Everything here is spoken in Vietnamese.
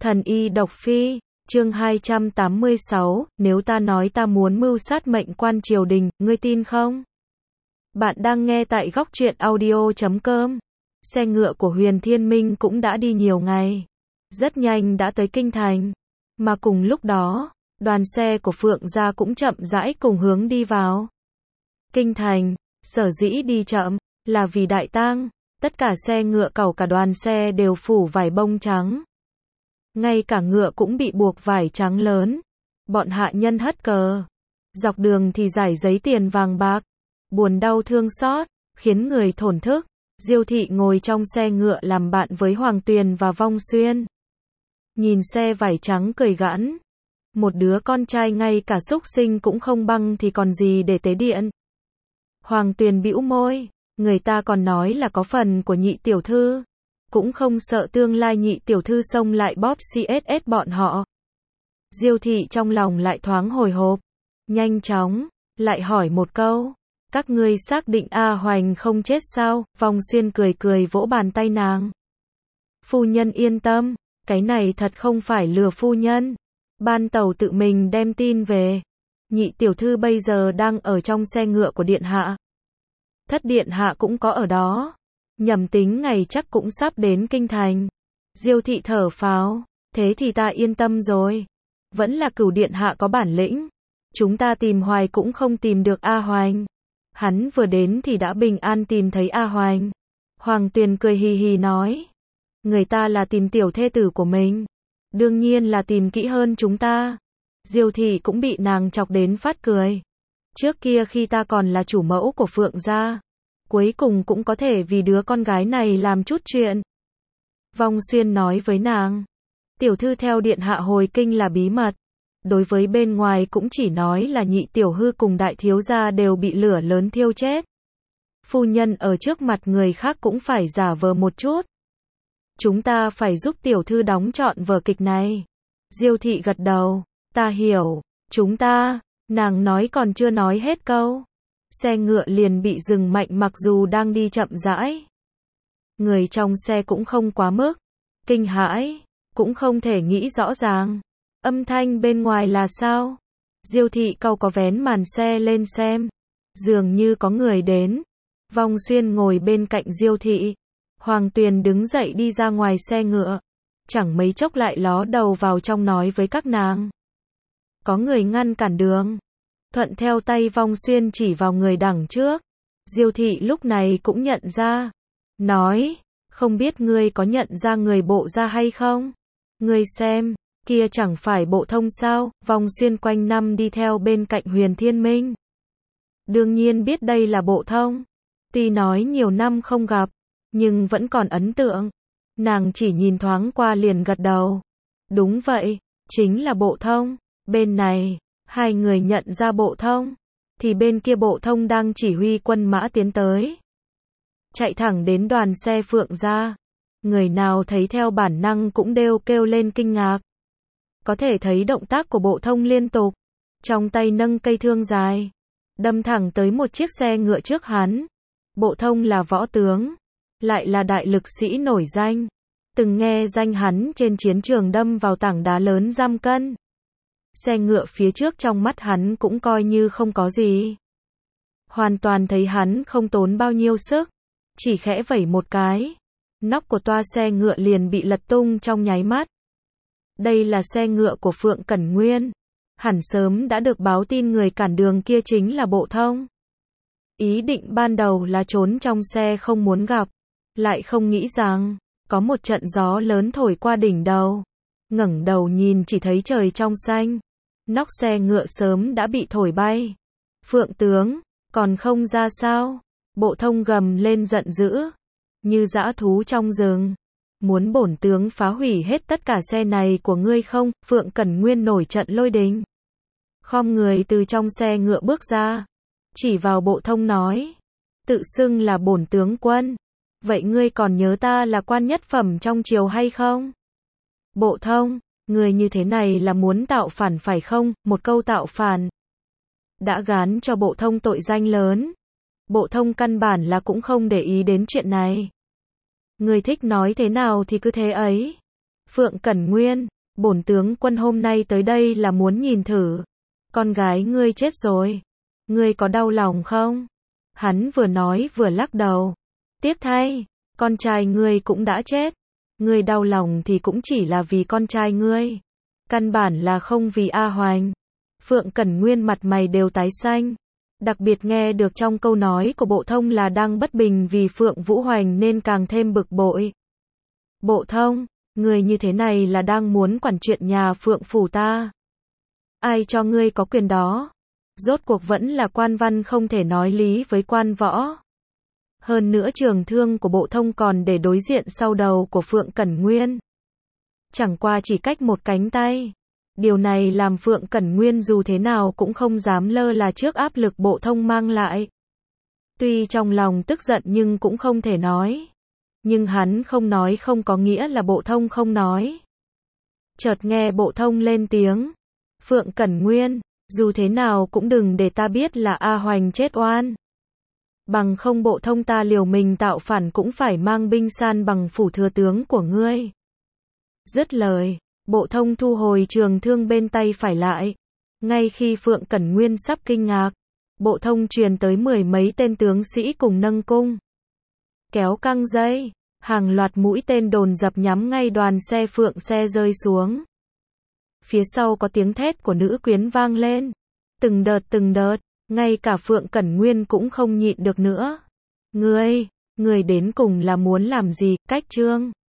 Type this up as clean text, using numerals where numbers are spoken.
Thần y độc phi, chương 286, nếu ta nói ta muốn mưu sát mệnh quan triều đình, ngươi tin không? Bạn đang nghe tại góc truyện audio.com. Xe ngựa của Huyền Thiên Minh cũng đã đi nhiều ngày. Rất nhanh đã tới Kinh Thành. Mà cùng lúc đó, đoàn xe của Phượng gia cũng chậm rãi cùng hướng đi vào Kinh Thành. Sở dĩ đi chậm, là vì đại tang. Tất cả xe ngựa cẩu cả đoàn xe đều phủ vải bông trắng. Ngay cả ngựa cũng bị buộc vải trắng lớn. Bọn hạ nhân hất cờ. Dọc đường thì rải giấy tiền vàng bạc. Buồn đau thương xót, khiến người thổn thức. Diêu thị ngồi trong xe ngựa làm bạn với Hoàng Tuyền và Vong Xuyên. Nhìn xe vải trắng cười gãn. Một đứa con trai ngay cả súc sinh cũng không bằng thì còn gì để tế điện. Hoàng Tuyền bĩu môi. Người ta còn nói là có phần của nhị tiểu thư. Cũng không sợ tương lai nhị tiểu thư xông lại bóp CSS bọn họ. Diêu thị trong lòng lại thoáng hồi hộp. Nhanh chóng, lại hỏi một câu. Các ngươi xác định A Hoành không chết sao? Vong Xuyên cười cười vỗ bàn tay nàng. Phu nhân yên tâm, cái này thật không phải lừa phu nhân. Ban tàu tự mình đem tin về. Nhị tiểu thư bây giờ đang ở trong xe ngựa của điện hạ. Thất điện hạ cũng có ở đó. Nhầm tính ngày chắc cũng sắp đến Kinh Thành. Diêu thị thở phào. Thế thì ta yên tâm rồi. Vẫn là Cửu điện hạ có bản lĩnh. Chúng ta tìm hoài cũng không tìm được A Hoành. Hắn vừa đến thì đã bình an tìm thấy A Hoành. Hoàng Tuyền cười hì hì nói. Người ta là tìm tiểu thê tử của mình. Đương nhiên là tìm kỹ hơn chúng ta. Diêu thị cũng bị nàng chọc đến phát cười. Trước kia khi ta còn là chủ mẫu của Phượng gia, cuối cùng cũng có thể vì đứa con gái này làm chút chuyện. Vong Xuyên nói với nàng. Tiểu thư theo điện hạ hồi kinh là bí mật. Đối với bên ngoài cũng chỉ nói là nhị tiểu hư cùng đại thiếu gia đều bị lửa lớn thiêu chết. Phu nhân ở trước mặt người khác cũng phải giả vờ một chút. Chúng ta phải giúp tiểu thư đóng trọn vở kịch này. Diêu thị gật đầu. Ta hiểu. Chúng ta. Nàng nói còn chưa nói hết câu. Xe ngựa liền bị dừng mạnh mặc dù đang đi chậm rãi. Người trong xe cũng không quá mức kinh hãi, cũng không thể nghĩ rõ ràng. Âm thanh bên ngoài là sao? Diêu thị cau có vén màn xe lên xem. Dường như có người đến. Vong Xuyên ngồi bên cạnh Diêu thị. Hoàng Tuyền đứng dậy đi ra ngoài xe ngựa. Chẳng mấy chốc lại ló đầu vào trong nói với các nàng. Có người ngăn cản đường. Thuận theo tay Vong Xuyên chỉ vào người đằng trước. Diêu thị lúc này cũng nhận ra. Nói, không biết ngươi có nhận ra người Bộ gia hay không? Ngươi xem, kia chẳng phải Bộ Thông sao? Vong Xuyên quanh năm đi theo bên cạnh Huyền Thiên Minh. Đương nhiên biết đây là Bộ Thông. Tuy nói nhiều năm không gặp, nhưng vẫn còn ấn tượng. Nàng chỉ nhìn thoáng qua liền gật đầu. Đúng vậy, chính là Bộ Thông. Bên này, hai người nhận ra Bộ Thông, thì bên kia Bộ Thông đang chỉ huy quân mã tiến tới. Chạy thẳng đến đoàn xe Phượng gia. Người nào thấy theo bản năng cũng đều kêu lên kinh ngạc. Có thể thấy động tác của Bộ Thông liên tục. Trong tay nâng cây thương dài. Đâm thẳng tới một chiếc xe ngựa trước hắn. Bộ Thông là võ tướng. Lại là đại lực sĩ nổi danh. Từng nghe danh hắn trên chiến trường đâm vào tảng đá lớn giam cân. Xe ngựa phía trước trong mắt hắn cũng coi như không có gì. Hoàn toàn thấy hắn không tốn bao nhiêu sức. Chỉ khẽ vẩy một cái. Nóc của toa xe ngựa liền bị lật tung trong nháy mắt. Đây là xe ngựa của Phượng Cẩn Nguyên. Hẳn sớm đã được báo tin người cản đường kia chính là Bộ Thông. Ý định ban đầu là trốn trong xe không muốn gặp. Lại không nghĩ rằng, có một trận gió lớn thổi qua đỉnh đầu. Ngẩng đầu nhìn chỉ thấy trời trong xanh. Nóc xe ngựa sớm đã bị thổi bay. Phượng tướng, còn không ra sao? Bộ Thông gầm lên giận dữ. Như dã thú trong rừng. Muốn bổn tướng phá hủy hết tất cả xe này của ngươi không? Phượng Cẩn Nguyên nổi trận lôi đình. Khom người từ trong xe ngựa bước ra. Chỉ vào Bộ Thông nói. Tự xưng là bổn tướng quân. Vậy ngươi còn nhớ ta là quan nhất phẩm trong triều hay không? Bộ Thông, người như thế này là muốn tạo phản phải không? Một câu tạo phản đã gán cho Bộ Thông tội danh lớn. Bộ Thông căn bản là cũng không để ý đến chuyện này. Người thích nói thế nào thì cứ thế ấy. Phượng Cẩn Nguyên, bổn tướng quân hôm nay tới đây là muốn nhìn thử. Con gái ngươi chết rồi. Ngươi có đau lòng không? Hắn vừa nói vừa lắc đầu. Tiếc thay, con trai ngươi cũng đã chết. Ngươi đau lòng thì cũng chỉ là vì con trai ngươi. Căn bản là không vì A Hoành. Phượng Cẩn Nguyên mặt mày đều tái xanh. Đặc biệt nghe được trong câu nói của Bộ Thông là đang bất bình vì Phượng Vũ Hoành nên càng thêm bực bội. Bộ Thông, người như thế này là đang muốn quản chuyện nhà Phượng phủ ta. Ai cho ngươi có quyền đó? Rốt cuộc vẫn là quan văn không thể nói lý với quan võ. Hơn nữa trường thương của Bộ Thông còn để đối diện sau đầu của Phượng Cẩn Nguyên. Chẳng qua chỉ cách một cánh tay. Điều này làm Phượng Cẩn Nguyên dù thế nào cũng không dám lơ là trước áp lực Bộ Thông mang lại. Tuy trong lòng tức giận nhưng cũng không thể nói. Nhưng hắn không nói không có nghĩa là Bộ Thông không nói. Chợt nghe Bộ Thông lên tiếng. Phượng Cẩn Nguyên, dù thế nào cũng đừng để ta biết là A Hoành chết oan. Bằng không Bộ Thông ta liều mình tạo phản cũng phải mang binh san bằng phủ thừa tướng của ngươi. Dứt lời, Bộ Thông thu hồi trường thương bên tay phải lại. Ngay khi Phượng Cẩn Nguyên sắp kinh ngạc, Bộ Thông truyền tới 10 mấy tên tướng sĩ cùng nâng cung. Kéo căng dây, hàng loạt mũi tên đồn dập nhắm ngay đoàn xe Phượng xe rơi xuống. Phía sau có tiếng thét của nữ quyến vang lên. Từng đợt, ngay cả Phượng Cẩn Nguyên cũng không nhịn được nữa. Ngươi đến cùng là muốn làm gì? Cách chương